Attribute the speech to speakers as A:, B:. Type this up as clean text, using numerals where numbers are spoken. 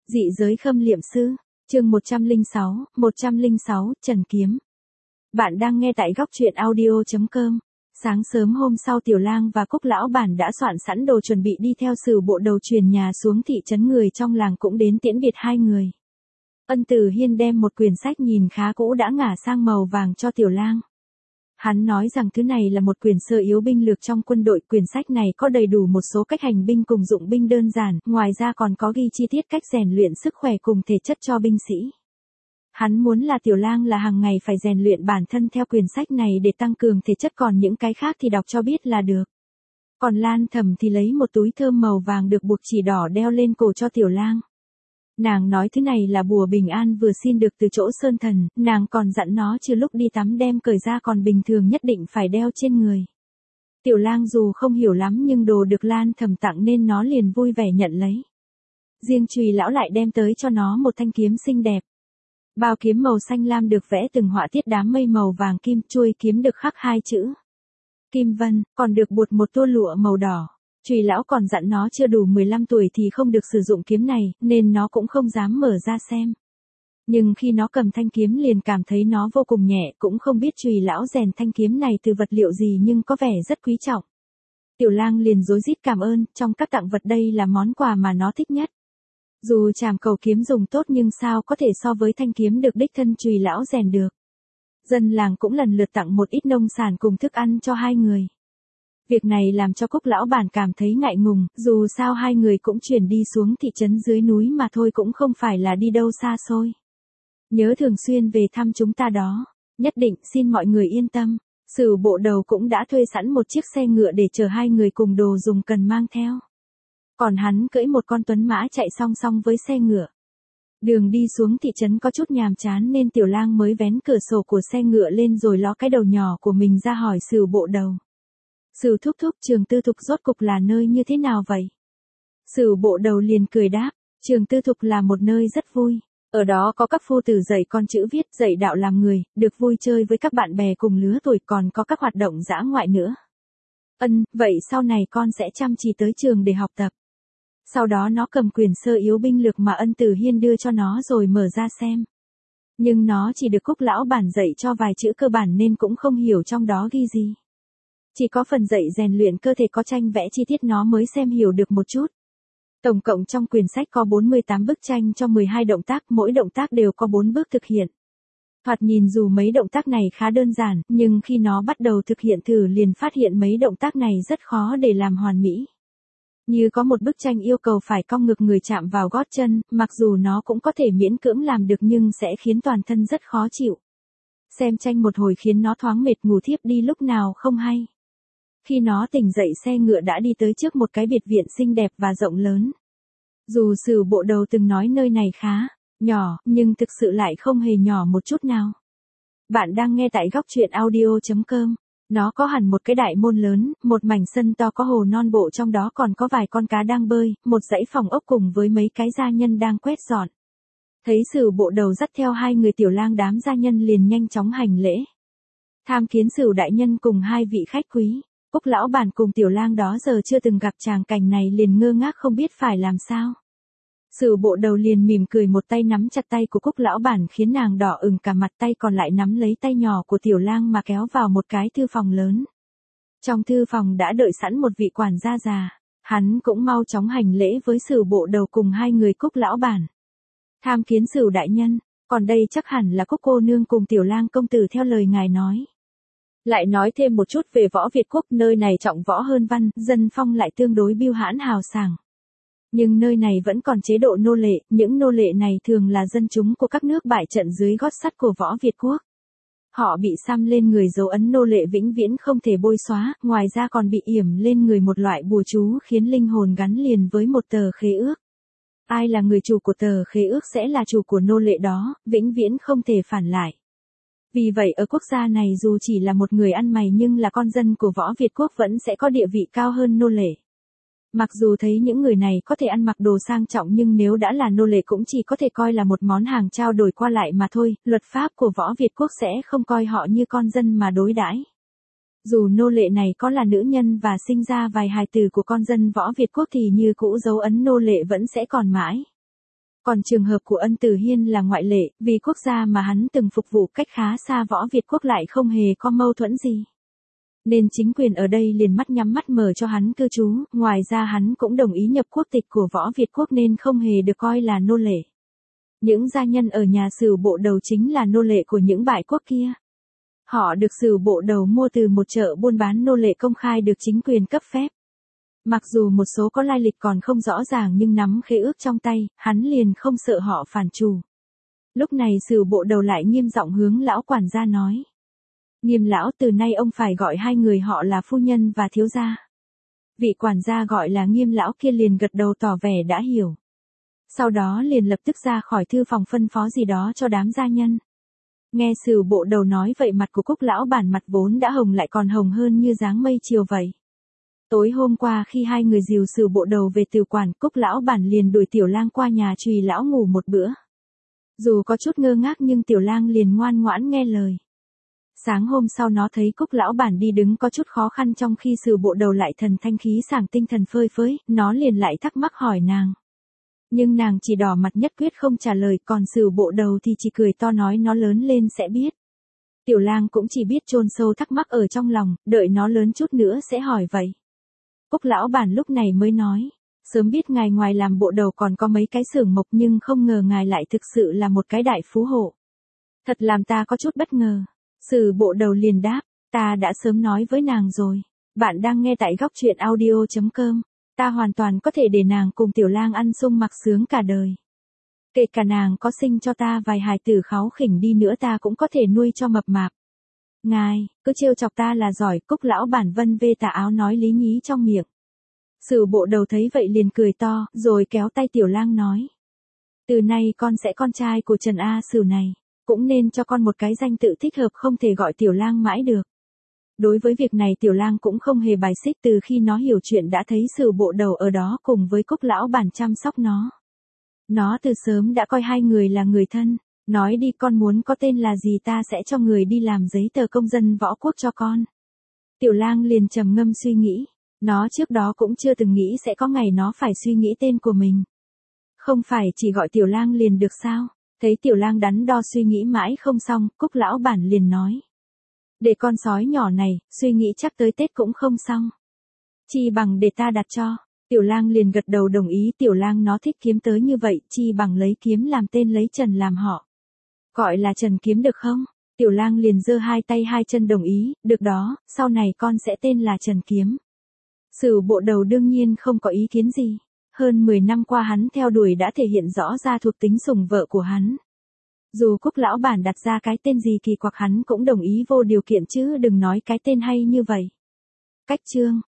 A: Dị giới khâm liệm sư, chương 106, Trần Kiếm. Bạn đang nghe tại góc truyện audio.com. Sáng sớm hôm sau Tiểu Lang và Cúc Lão Bản đã soạn sẵn đồ chuẩn bị đi theo Sử Bộ Đầu truyền nhà xuống thị trấn, người trong làng cũng đến tiễn biệt hai người. Ân Tử Hiên đem một quyển sách nhìn khá cũ đã ngả sang màu vàng cho Tiểu Lang. Hắn nói rằng thứ này là một quyển sơ yếu binh lược trong quân đội, quyển sách này có đầy đủ một số cách hành binh cùng dụng binh đơn giản, ngoài ra còn có ghi chi tiết cách rèn luyện sức khỏe cùng thể chất cho binh sĩ. Hắn muốn là Tiểu Lang là hàng ngày phải rèn luyện bản thân theo quyển sách này để tăng cường thể chất, còn những cái khác thì đọc cho biết là được. Còn Lan Thầm thì lấy một túi thơm màu vàng được buộc chỉ đỏ đeo lên cổ cho Tiểu Lang. Nàng nói thứ này là bùa bình an vừa xin được từ chỗ Sơn Thần, nàng còn dặn nó trừ lúc đi tắm đem cởi ra, còn bình thường nhất định phải đeo trên người. Tiểu Lang dù không hiểu lắm nhưng đồ được Lan Thầm tặng nên nó liền vui vẻ nhận lấy. Riêng Trùy Lão lại đem tới cho nó một thanh kiếm xinh đẹp. Bao kiếm màu xanh lam được vẽ từng họa tiết đám mây màu vàng kim, chuôi kiếm được khắc hai chữ Kim Vân, còn được buộc một tua lụa màu đỏ. Trùy Lão còn dặn nó chưa đủ 15 tuổi thì không được sử dụng kiếm này, nên nó cũng không dám mở ra xem. Nhưng khi nó cầm thanh kiếm liền cảm thấy nó vô cùng nhẹ, cũng không biết Trùy Lão rèn thanh kiếm này từ vật liệu gì nhưng có vẻ rất quý trọng. Tiểu Lang liền rối rít cảm ơn, trong các tặng vật đây là món quà mà nó thích nhất. Dù trảm cầu kiếm dùng tốt nhưng sao có thể so với thanh kiếm được đích thân Trùy Lão rèn được. Dân làng cũng lần lượt tặng một ít nông sản cùng thức ăn cho hai người. Việc này làm cho Cúc Lão Bản cảm thấy ngại ngùng, dù sao hai người cũng chuyển đi xuống thị trấn dưới núi mà thôi, cũng không phải là đi đâu xa xôi. Nhớ thường xuyên về thăm chúng ta đó, nhất định, xin mọi người yên tâm. Sử Bộ Đầu cũng đã thuê sẵn một chiếc xe ngựa để chở hai người cùng đồ dùng cần mang theo. Còn hắn cưỡi một con tuấn mã chạy song song với xe ngựa. Đường đi xuống thị trấn có chút nhàm chán nên Tiểu Lang mới vén cửa sổ của xe ngựa lên rồi ló cái đầu nhỏ của mình ra hỏi Sử Bộ Đầu. Sử thúc thúc, Trường Tư Thục rốt cục là nơi như thế nào vậy? Sử Bộ Đầu liền cười đáp, Trường Tư Thục là một nơi rất vui. Ở đó có các phu tử dạy con chữ viết, dạy đạo làm người, được vui chơi với các bạn bè cùng lứa tuổi, còn có các hoạt động dã ngoại nữa. Vậy sau này con sẽ chăm chỉ tới trường để học tập. Sau đó nó cầm quyển sơ yếu binh lược mà Ân Tử Hiên đưa cho nó rồi mở ra xem. Nhưng nó chỉ được Cúc Lão Bản dạy cho vài chữ cơ bản nên cũng không hiểu trong đó ghi gì. Chỉ có phần dạy rèn luyện cơ thể có tranh vẽ chi tiết nó mới xem hiểu được một chút. Tổng cộng trong quyển sách có 48 bức tranh cho 12 động tác, mỗi động tác đều có 4 bước thực hiện. Thoạt nhìn dù mấy động tác này khá đơn giản, nhưng khi nó bắt đầu thực hiện thử liền phát hiện mấy động tác này rất khó để làm hoàn mỹ. Như có một bức tranh yêu cầu phải cong ngực người chạm vào gót chân, mặc dù nó cũng có thể miễn cưỡng làm được nhưng sẽ khiến toàn thân rất khó chịu. Xem tranh một hồi khiến nó thoáng mệt ngủ thiếp đi lúc nào không hay. Khi nó tỉnh dậy xe ngựa đã đi tới trước một cái biệt viện xinh đẹp và rộng lớn. Dù Sử Bộ Đầu từng nói nơi này khá nhỏ, nhưng thực sự lại không hề nhỏ một chút nào. Bạn đang nghe tại góc truyện audio.com. Nó có hẳn một cái đại môn lớn, một mảnh sân to có hồ non bộ, trong đó còn có vài con cá đang bơi, một dãy phòng ốc cùng với mấy cái gia nhân đang quét dọn. Thấy Sử Bộ Đầu dắt theo hai người Tiểu Lang, đám gia nhân liền nhanh chóng hành lễ. Tham kiến Sử đại nhân cùng hai vị khách quý. Cúc Lão Bản cùng Tiểu Lang đó giờ chưa từng gặp tràng cảnh này liền ngơ ngác không biết phải làm sao. Sử Bộ Đầu liền mỉm cười, một tay nắm chặt tay của Cúc Lão Bản khiến nàng đỏ ửng cả mặt, tay còn lại nắm lấy tay nhỏ của Tiểu Lang mà kéo vào một cái thư phòng lớn. Trong thư phòng đã đợi sẵn một vị quản gia già, hắn cũng mau chóng hành lễ với Sử Bộ Đầu cùng hai người Cúc Lão Bản. Tham kiến Sử đại nhân, còn đây chắc hẳn là Cúc cô nương cùng Tiểu Lang công tử theo lời ngài nói. Lại nói thêm một chút về võ Việt quốc, nơi này trọng võ hơn văn, dân phong lại tương đối bưu hãn hào sảng. Nhưng nơi này vẫn còn chế độ nô lệ, những nô lệ này thường là dân chúng của các nước bại trận dưới gót sắt của võ Việt quốc. Họ bị xăm lên người dấu ấn nô lệ vĩnh viễn không thể bôi xóa, ngoài ra còn bị yểm lên người một loại bùa chú khiến linh hồn gắn liền với một tờ khế ước. Ai là người chủ của tờ khế ước sẽ là chủ của nô lệ đó, vĩnh viễn không thể phản lại. Vì vậy ở quốc gia này dù chỉ là một người ăn mày nhưng là con dân của võ Việt quốc vẫn sẽ có địa vị cao hơn nô lệ. Mặc dù thấy những người này có thể ăn mặc đồ sang trọng nhưng nếu đã là nô lệ cũng chỉ có thể coi là một món hàng trao đổi qua lại mà thôi, luật pháp của võ Việt quốc sẽ không coi họ như con dân mà đối đãi. Dù nô lệ này có là nữ nhân và sinh ra vài hài tử của con dân võ Việt quốc thì như cũ dấu ấn nô lệ vẫn sẽ còn mãi. Còn trường hợp của Ân Tử Hiên là ngoại lệ, vì quốc gia mà hắn từng phục vụ cách khá xa Võ Việt quốc lại không hề có mâu thuẫn gì. Nên chính quyền ở đây liền mắt nhắm mắt mở cho hắn cư trú, ngoài ra hắn cũng đồng ý nhập quốc tịch của Võ Việt quốc nên không hề được coi là nô lệ. Những gia nhân ở nhà Sửu Bộ Đầu chính là nô lệ của những bại quốc kia. Họ được Sửu Bộ Đầu mua từ một chợ buôn bán nô lệ công khai được chính quyền cấp phép. Mặc dù một số có lai lịch còn không rõ ràng nhưng nắm khế ước trong tay, hắn liền không sợ họ phản chủ. Lúc này Sửu Bộ Đầu lại nghiêm giọng hướng lão quản gia nói. Nghiêm lão, từ nay ông phải gọi hai người họ là phu nhân và thiếu gia. Vị quản gia gọi là Nghiêm lão kia liền gật đầu tỏ vẻ đã hiểu. Sau đó liền lập tức ra khỏi thư phòng phân phó gì đó cho đám gia nhân. Nghe Sửu Bộ Đầu nói vậy mặt của Cúc lão bản mặt vốn đã hồng lại còn hồng hơn như dáng mây chiều vậy. Tối hôm qua khi hai người dìu Sửu Bộ Đầu về từ quản, Cúc lão bản liền đuổi Tiểu Lang qua nhà Trùy lão ngủ một bữa. Dù có chút ngơ ngác nhưng Tiểu Lang liền ngoan ngoãn nghe lời. Sáng hôm sau nó thấy Cúc lão bản đi đứng có chút khó khăn trong khi Sửu Bộ Đầu lại thần thanh khí sảng tinh thần phơi phới, nó liền lại thắc mắc hỏi nàng. Nhưng nàng chỉ đỏ mặt nhất quyết không trả lời, còn Sửu Bộ Đầu thì chỉ cười to nói nó lớn lên sẽ biết. Tiểu Lang cũng chỉ biết chôn sâu thắc mắc ở trong lòng, đợi nó lớn chút nữa sẽ hỏi vậy. Cúc lão bản lúc này mới nói, sớm biết ngài ngoài làm bộ đầu còn có mấy cái xưởng mộc nhưng không ngờ ngài lại thực sự là một cái đại phú hộ. Thật làm ta có chút bất ngờ. Sửu Bộ Đầu liền đáp, ta đã sớm nói với nàng rồi. Bạn đang nghe tại góc truyện audio.com. Ta hoàn toàn có thể để nàng cùng Tiểu Lang ăn sung mặc sướng cả đời. Kể cả nàng có sinh cho ta vài hài tử kháu khỉnh đi nữa ta cũng có thể nuôi cho mập mạp. Ngài, cứ trêu chọc ta là giỏi. Cúc lão bản vân vê tà áo nói lý nhí trong miệng. Sửu Bộ Đầu thấy vậy liền cười to, rồi kéo tay Tiểu Lang nói. Từ nay con sẽ con trai của Trần A Sửu này. Cũng nên cho con một cái danh tự thích hợp, không thể gọi Tiểu Lang mãi được. Đối với việc này Tiểu Lang cũng không hề bài xích, từ khi nó hiểu chuyện đã thấy Sửu Bộ Đầu ở đó cùng với Cúc lão bản chăm sóc nó. Nó từ sớm đã coi hai người là người thân. Nói đi, con muốn có tên là gì ta sẽ cho người đi làm giấy tờ công dân võ quốc cho con. Tiểu Lang liền trầm ngâm suy nghĩ. Nó trước đó cũng chưa từng nghĩ sẽ có ngày nó phải suy nghĩ tên của mình. Không phải chỉ gọi Tiểu Lang liền được sao? Thấy Tiểu Lang đắn đo suy nghĩ mãi không xong, Cúc lão bản liền nói. Để con sói nhỏ này, suy nghĩ chắc tới Tết cũng không xong. Chi bằng để ta đặt cho. Tiểu Lang liền gật đầu đồng ý. Tiểu Lang nó thích kiếm tới như vậy, chi bằng lấy kiếm làm tên lấy Trần làm họ. Gọi là Trần Kiếm được không? Tiểu Lang liền giơ hai tay hai chân đồng ý, được đó, sau này con sẽ tên là Trần Kiếm. Sửu Bộ Đầu đương nhiên không có ý kiến gì. Hơn 10 năm qua hắn theo đuổi đã thể hiện rõ ra thuộc tính sủng vợ của hắn. Dù Cúc lão bản đặt ra cái tên gì kỳ quặc hắn cũng đồng ý vô điều kiện chứ đừng nói cái tên hay như vậy. Cách chương